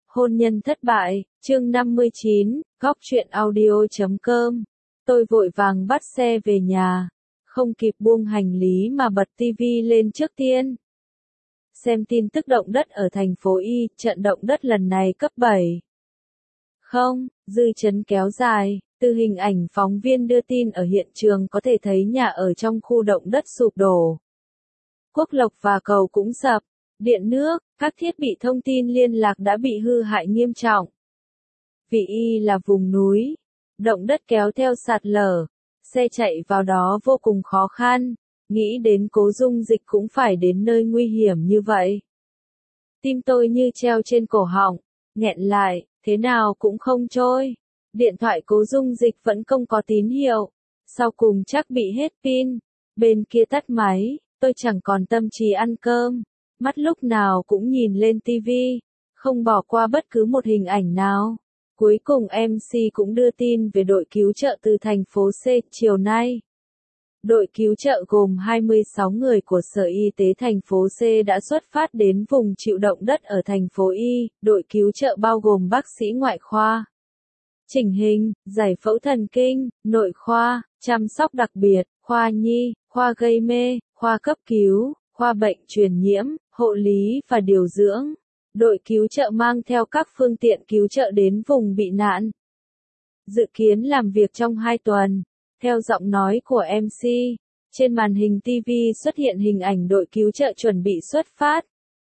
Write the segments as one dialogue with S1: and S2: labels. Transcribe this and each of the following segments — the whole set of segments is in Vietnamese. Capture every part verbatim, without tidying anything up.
S1: Hôn nhân thất bại, chương năm mươi chín, góc truyện audio chấm com. Tôi vội vàng bắt xe về nhà, không kịp buông hành lý mà bật tivi lên trước tiên. Xem tin tức động đất ở thành phố Y, trận động đất lần này cấp bảy. Không, dư chấn kéo dài, từ hình ảnh phóng viên đưa tin ở hiện trường có thể thấy nhà ở trong khu động đất sụp đổ. Quốc lộc và cầu cũng sập, điện nước, các thiết bị thông tin liên lạc đã bị hư hại nghiêm trọng. Vì Y là vùng núi, động đất kéo theo sạt lở, xe chạy vào đó vô cùng khó khăn, nghĩ đến Cố Dung Dịch cũng phải đến nơi nguy hiểm như vậy. Tim tôi như treo trên cổ họng, nghẹn lại, thế nào cũng không trôi. Điện thoại Cố Dung Dịch vẫn không có tín hiệu, sau cùng chắc bị hết pin, bên kia tắt máy, tôi chẳng còn tâm trí ăn cơm, mắt lúc nào cũng nhìn lên tivi, không bỏ qua bất cứ một hình ảnh nào. Cuối cùng em xê cũng đưa tin về đội cứu trợ từ thành phố C chiều nay. Đội cứu trợ gồm hai mươi sáu người của Sở Y tế thành phố C đã xuất phát đến vùng chịu động đất ở thành phố Y. Đội cứu trợ bao gồm bác sĩ ngoại khoa, chỉnh hình, giải phẫu thần kinh, nội khoa, chăm sóc đặc biệt, khoa nhi, khoa gây mê, khoa cấp cứu, khoa bệnh truyền nhiễm, hộ lý và điều dưỡng. Đội cứu trợ mang theo các phương tiện cứu trợ đến vùng bị nạn. Dự kiến làm việc trong hai tuần. Theo giọng nói của em xê, trên màn hình tivi xuất hiện hình ảnh đội cứu trợ chuẩn bị xuất phát.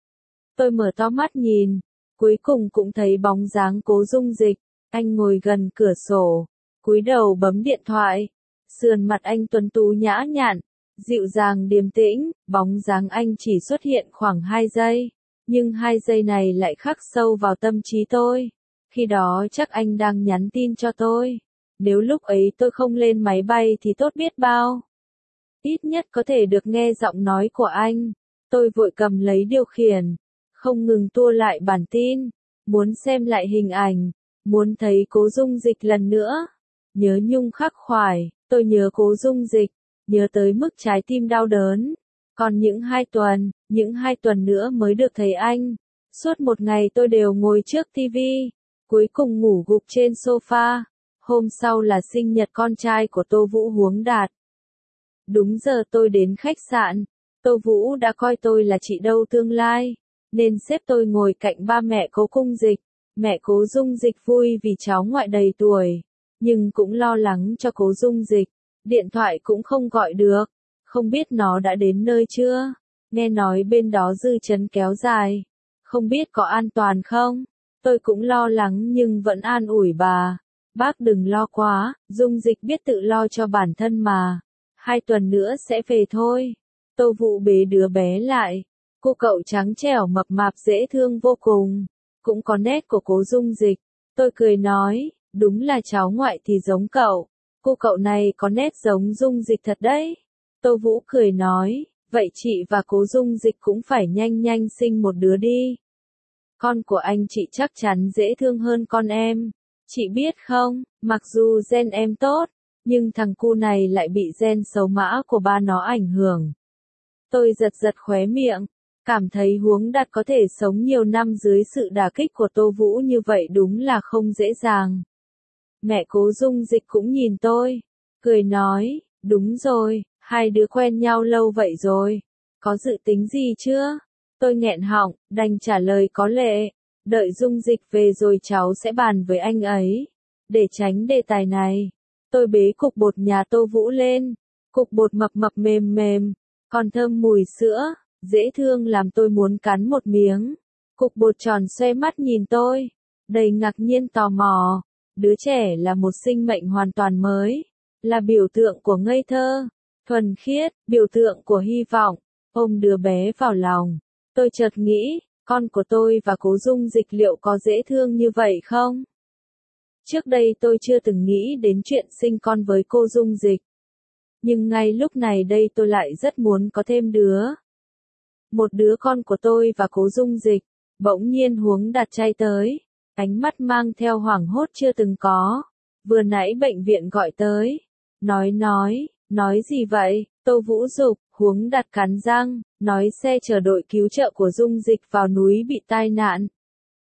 S1: Tôi mở to mắt nhìn, cuối cùng cũng thấy bóng dáng Cố Dung Dịch. Anh ngồi gần cửa sổ, cúi đầu bấm điện thoại. Sườn mặt anh tuấn tú nhã nhặn, dịu dàng điềm tĩnh, bóng dáng anh chỉ xuất hiện khoảng hai giây. Nhưng hai giây này lại khắc sâu vào tâm trí tôi. Khi đó chắc anh đang nhắn tin cho tôi. Nếu lúc ấy tôi không lên máy bay thì tốt biết bao. Ít nhất có thể được nghe giọng nói của anh. Tôi vội cầm lấy điều khiển, không ngừng tua lại bản tin, muốn xem lại hình ảnh, muốn thấy Cố Dung Dịch lần nữa. Nhớ nhung khắc khoải, tôi nhớ Cố Dung Dịch, nhớ tới mức trái tim đau đớn. Còn những hai tuần, những hai tuần nữa mới được thấy anh. Suốt một ngày tôi đều ngồi trước tivi, cuối cùng ngủ gục trên sofa. Hôm sau là sinh nhật con trai của Tô Vũ Huống Đạt. Đúng giờ tôi đến khách sạn, Tô Vũ đã coi tôi là chị dâu tương lai, nên xếp tôi ngồi cạnh ba mẹ Cố Cung Dịch. Mẹ Cố Dung Dịch vui vì cháu ngoại đầy tuổi, nhưng cũng lo lắng cho Cố Dung Dịch. Điện thoại cũng không gọi được, không biết nó đã đến nơi chưa. Nghe nói bên đó dư chấn kéo dài, không biết có an toàn không. Tôi cũng lo lắng nhưng vẫn an ủi bà. Bác đừng lo quá, Dung Dịch biết tự lo cho bản thân mà. Hai tuần nữa sẽ về thôi. Tô Vũ bế đứa bé lại. Cô cậu trắng trẻo mập mạp dễ thương vô cùng. Cũng có nét của Cố Dung Dịch. Tôi cười nói, đúng là cháu ngoại thì giống cậu. Cô cậu này có nét giống Dung Dịch thật đấy. Tô Vũ cười nói, vậy chị và Cố Dung Dịch cũng phải nhanh nhanh sinh một đứa đi. Con của anh chị chắc chắn dễ thương hơn con em. Chị biết không, mặc dù gen em tốt, nhưng thằng cu này lại bị gen xấu mã của ba nó ảnh hưởng. Tôi giật giật khóe miệng, cảm thấy Huống Đạt có thể sống nhiều năm dưới sự đả kích của Tô Vũ như vậy đúng là không dễ dàng. Mẹ Cố Dung Dịch cũng nhìn tôi, cười nói, đúng rồi, hai đứa quen nhau lâu vậy rồi, có dự tính gì chưa? Tôi nghẹn họng, đành trả lời có lệ. Đợi Dung Dịch về rồi cháu sẽ bàn với anh ấy. Để tránh đề tài này, tôi bế cục bột nhà Tô Vũ lên. Cục bột mập mập mềm mềm, còn thơm mùi sữa, dễ thương làm tôi muốn cắn một miếng. Cục bột tròn xoe mắt nhìn tôi, đầy ngạc nhiên tò mò. Đứa trẻ là một sinh mệnh hoàn toàn mới, là biểu tượng của ngây thơ, thuần khiết, biểu tượng của hy vọng. Ôm đứa bé vào lòng, tôi chợt nghĩ, con của tôi và Cố Dung Dịch liệu có dễ thương như vậy không? Trước đây tôi chưa từng nghĩ đến chuyện sinh con với cô Dung Dịch. Nhưng ngay lúc này đây tôi lại rất muốn có thêm đứa. Một đứa con của tôi và Cố Dung Dịch. Bỗng nhiên Huống Đạt chay tới, ánh mắt mang theo hoảng hốt chưa từng có. Vừa nãy bệnh viện gọi tới. Nói nói, nói gì vậy? Tô Vũ giục, Huống Đạt cắn răng, nói xe chở đội cứu trợ của Dung Dịch vào núi bị tai nạn.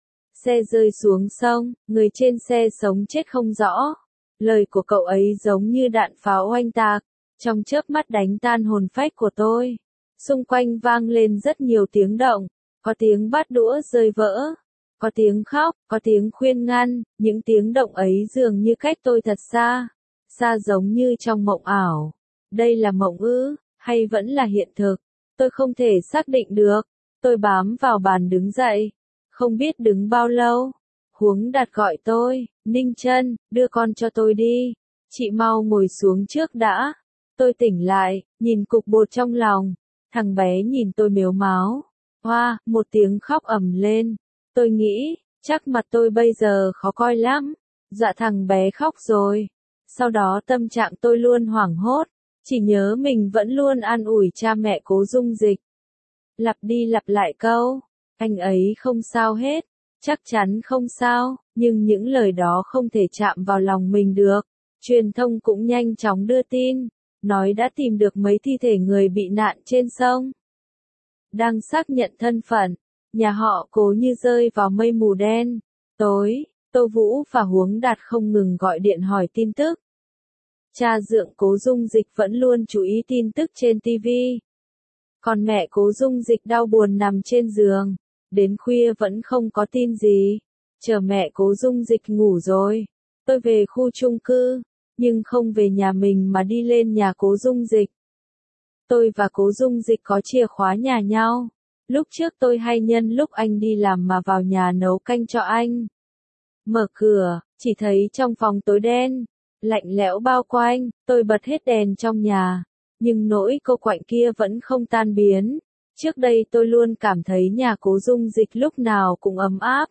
S1: xe rơi xuống sông, người trên xe sống chết không rõ. Lời của cậu ấy giống như đạn pháo oanh tạc, trong chớp mắt đánh tan hồn phách của tôi. Xung quanh vang lên rất nhiều tiếng động, có tiếng bát đũa rơi vỡ, có tiếng khóc, có tiếng khuyên ngăn, những tiếng động ấy dường như cách tôi thật xa, xa giống như trong mộng ảo. Đây là mộng ư, hay vẫn là hiện thực? Tôi không thể xác định được. Tôi bám vào bàn đứng dậy, không biết đứng bao lâu. Huống Đạt gọi tôi, Ninh Trân, đưa con cho tôi đi. Chị mau ngồi xuống trước đã. Tôi tỉnh lại, nhìn cục bột trong lòng. Thằng bé nhìn tôi mếu máo. Hoa, một tiếng khóc ầm lên. Tôi nghĩ, chắc mặt tôi bây giờ khó coi lắm. Dạ thằng bé khóc rồi. Sau đó tâm trạng tôi luôn hoảng hốt. Chỉ nhớ mình vẫn luôn an ủi cha mẹ Cố Dung Dịch. Lặp đi lặp lại câu, anh ấy không sao hết, chắc chắn không sao, nhưng những lời đó không thể chạm vào lòng mình được. Truyền thông cũng nhanh chóng đưa tin, nói đã tìm được mấy thi thể người bị nạn trên sông. Đang xác nhận thân phận, nhà họ Cố như rơi vào mây mù đen. Tối, Tô Vũ và Huống Đạt không ngừng gọi điện hỏi tin tức. Cha dượng Cố Dung Dịch vẫn luôn chú ý tin tức trên ti vi. Còn mẹ Cố Dung Dịch đau buồn nằm trên giường, đến khuya vẫn không có tin gì. Chờ mẹ Cố Dung Dịch ngủ rồi, tôi về khu chung cư, nhưng không về nhà mình mà đi lên nhà Cố Dung Dịch. Tôi và Cố Dung Dịch có chìa khóa nhà nhau. Lúc trước tôi hay nhân lúc anh đi làm mà vào nhà nấu canh cho anh. Mở cửa, chỉ thấy trong phòng tối đen, lạnh lẽo bao quanh, tôi bật hết đèn trong nhà. Nhưng nỗi cô quạnh kia vẫn không tan biến. Trước đây tôi luôn cảm thấy nhà Cố Dung Dịch lúc nào cũng ấm áp.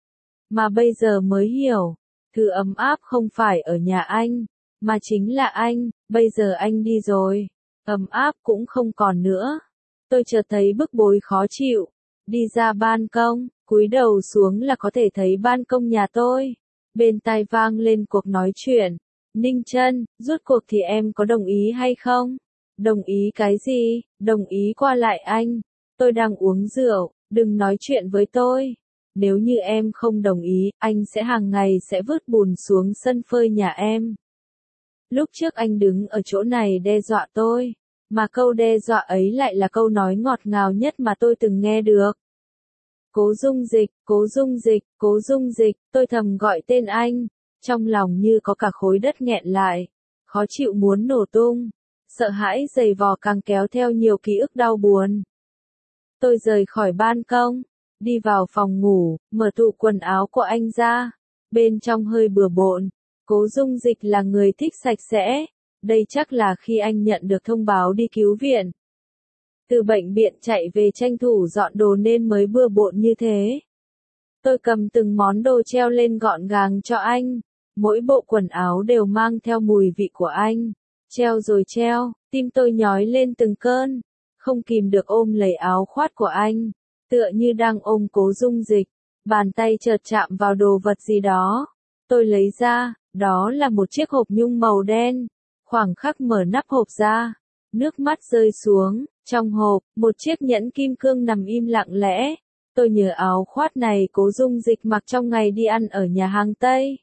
S1: Mà bây giờ mới hiểu, thứ ấm áp không phải ở nhà anh, mà chính là anh, bây giờ anh đi rồi. Ấm áp cũng không còn nữa. Tôi chợt thấy bức bối khó chịu. Đi ra ban công, cúi đầu xuống là có thể thấy ban công nhà tôi. Bên tai vang lên cuộc nói chuyện. Ninh Trân, rốt cuộc thì em có đồng ý hay không? Đồng ý cái gì? Đồng ý qua lại anh. Tôi đang uống rượu, đừng nói chuyện với tôi. Nếu như em không đồng ý, anh sẽ hàng ngày sẽ vứt bùn xuống sân phơi nhà em. Lúc trước anh đứng ở chỗ này đe dọa tôi, mà câu đe dọa ấy lại là câu nói ngọt ngào nhất mà tôi từng nghe được. Cố Dung Dịch, Cố Dung Dịch, Cố Dung Dịch, tôi thầm gọi tên anh, trong lòng như có cả khối đất nghẹn lại, khó chịu muốn nổ tung, sợ hãi dày vò càng kéo theo nhiều ký ức đau buồn. Tôi rời khỏi ban công, đi vào phòng ngủ, mở tủ quần áo của anh ra, bên trong hơi bừa bộn. Cố Dung Dịch là người thích sạch sẽ, đây chắc là khi anh nhận được thông báo đi cứu viện. Từ bệnh viện chạy về tranh thủ dọn đồ nên mới bừa bộn như thế. Tôi cầm từng món đồ treo lên gọn gàng cho anh, mỗi bộ quần áo đều mang theo mùi vị của anh. Treo rồi treo, tim tôi nhói lên từng cơn, không kìm được ôm lấy áo khoác của anh, tựa như đang ôm Cố Dung Dịch. Bàn tay chợt chạm vào đồ vật gì đó. Tôi lấy ra, đó là một chiếc hộp nhung màu đen. Khoảng khắc mở nắp hộp ra, nước mắt rơi xuống, trong hộp, một chiếc nhẫn kim cương nằm im lặng lẽ. Tôi nhớ áo khoác này Cố Dung Dịch mặc trong ngày đi ăn ở nhà hàng Tây.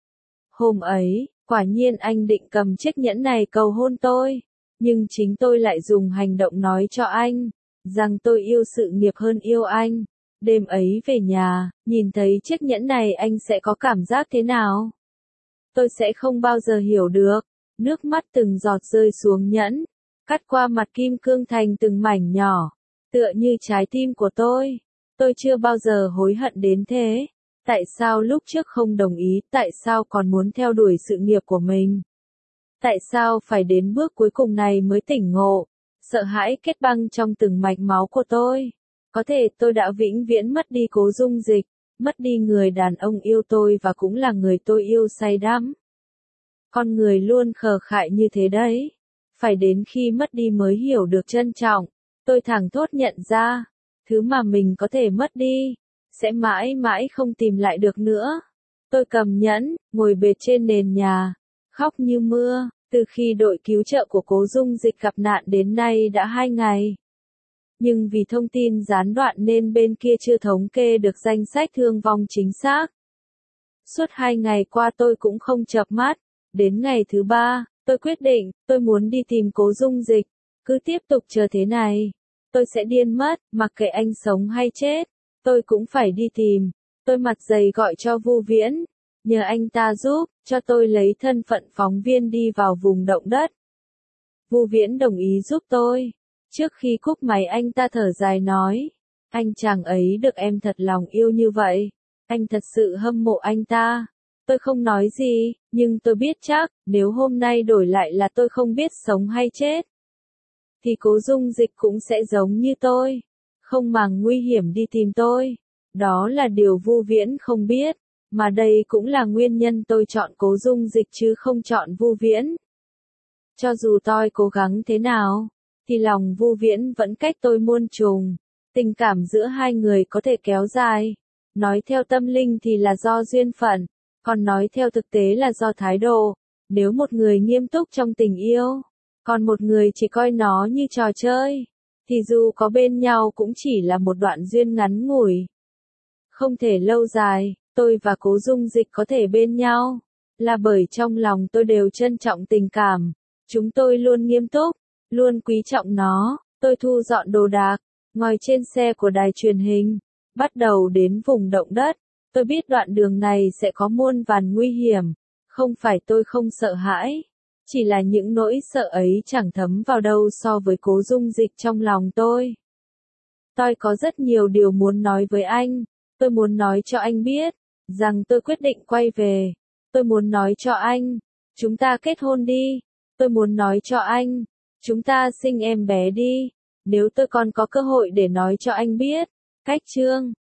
S1: Hôm ấy, quả nhiên anh định cầm chiếc nhẫn này cầu hôn tôi, nhưng chính tôi lại dùng hành động nói cho anh, rằng tôi yêu sự nghiệp hơn yêu anh. Đêm ấy về nhà, nhìn thấy chiếc nhẫn này anh sẽ có cảm giác thế nào? Tôi sẽ không bao giờ hiểu được. Nước mắt từng giọt rơi xuống nhẫn, cắt qua mặt kim cương thành từng mảnh nhỏ, tựa như trái tim của tôi. Tôi chưa bao giờ hối hận đến thế. Tại sao lúc trước không đồng ý, tại sao còn muốn theo đuổi sự nghiệp của mình? Tại sao phải đến bước cuối cùng này mới tỉnh ngộ? Sợ hãi kết băng trong từng mạch máu của tôi. Có thể tôi đã vĩnh viễn mất đi Cố Dung Dịch, mất đi người đàn ông yêu tôi và cũng là người tôi yêu say đắm. Con người luôn khờ khại như thế đấy. Phải đến khi mất đi mới hiểu được trân trọng. Tôi thẳng thốt nhận ra, thứ mà mình có thể mất đi, sẽ mãi mãi không tìm lại được nữa. Tôi cầm nhẫn, ngồi bệt trên nền nhà, khóc như mưa. Từ khi đội cứu trợ của Cố Dung Dịch gặp nạn đến nay đã hai ngày. Nhưng vì thông tin gián đoạn nên bên kia chưa thống kê được danh sách thương vong chính xác. Suốt hai ngày qua tôi cũng không chợp mắt. Đến ngày thứ ba, tôi quyết định, tôi muốn đi tìm Cố Dung Dịch. Cứ tiếp tục chờ thế này, tôi sẽ điên mất, mặc kệ anh sống hay chết. Tôi cũng phải đi tìm. Tôi mặt dày gọi cho Vu Viễn, nhờ anh ta giúp, cho tôi lấy thân phận phóng viên đi vào vùng động đất. Vu Viễn đồng ý giúp tôi. Trước khi cúp máy anh ta thở dài nói, anh chàng ấy được em thật lòng yêu như vậy. Anh thật sự hâm mộ anh ta. Tôi không nói gì, nhưng tôi biết chắc, nếu hôm nay đổi lại là tôi không biết sống hay chết, thì Cố Dung Dịch cũng sẽ giống như tôi, không màng nguy hiểm đi tìm tôi. Đó là điều Vu Viễn không biết, mà đây cũng là nguyên nhân tôi chọn Cố Dung Dịch chứ không chọn Vu Viễn. Cho dù tôi cố gắng thế nào, thì lòng Vu Viễn vẫn cách tôi muôn trùng. Tình cảm giữa hai người có thể kéo dài. Nói theo tâm linh thì là do duyên phận, còn nói theo thực tế là do thái độ. Nếu một người nghiêm túc trong tình yêu, còn một người chỉ coi nó như trò chơi, thì dù có bên nhau cũng chỉ là một đoạn duyên ngắn ngủi, không thể lâu dài. Tôi và Cố Dung Dịch có thể bên nhau, là bởi trong lòng tôi đều trân trọng tình cảm. Chúng tôi luôn nghiêm túc, luôn quý trọng nó. Tôi thu dọn đồ đạc, ngồi trên xe của đài truyền hình, bắt đầu đến vùng động đất. Tôi biết đoạn đường này sẽ có muôn vàn nguy hiểm. Không phải tôi không sợ hãi, chỉ là những nỗi sợ ấy chẳng thấm vào đâu so với Cố Dung Dịch trong lòng tôi. Tôi có rất nhiều điều muốn nói với anh. Tôi muốn nói cho anh biết rằng tôi quyết định quay về. Tôi muốn nói cho anh, chúng ta kết hôn đi. Tôi muốn nói cho anh, chúng ta sinh em bé đi. Nếu tôi còn có cơ hội để nói cho anh biết, cách chương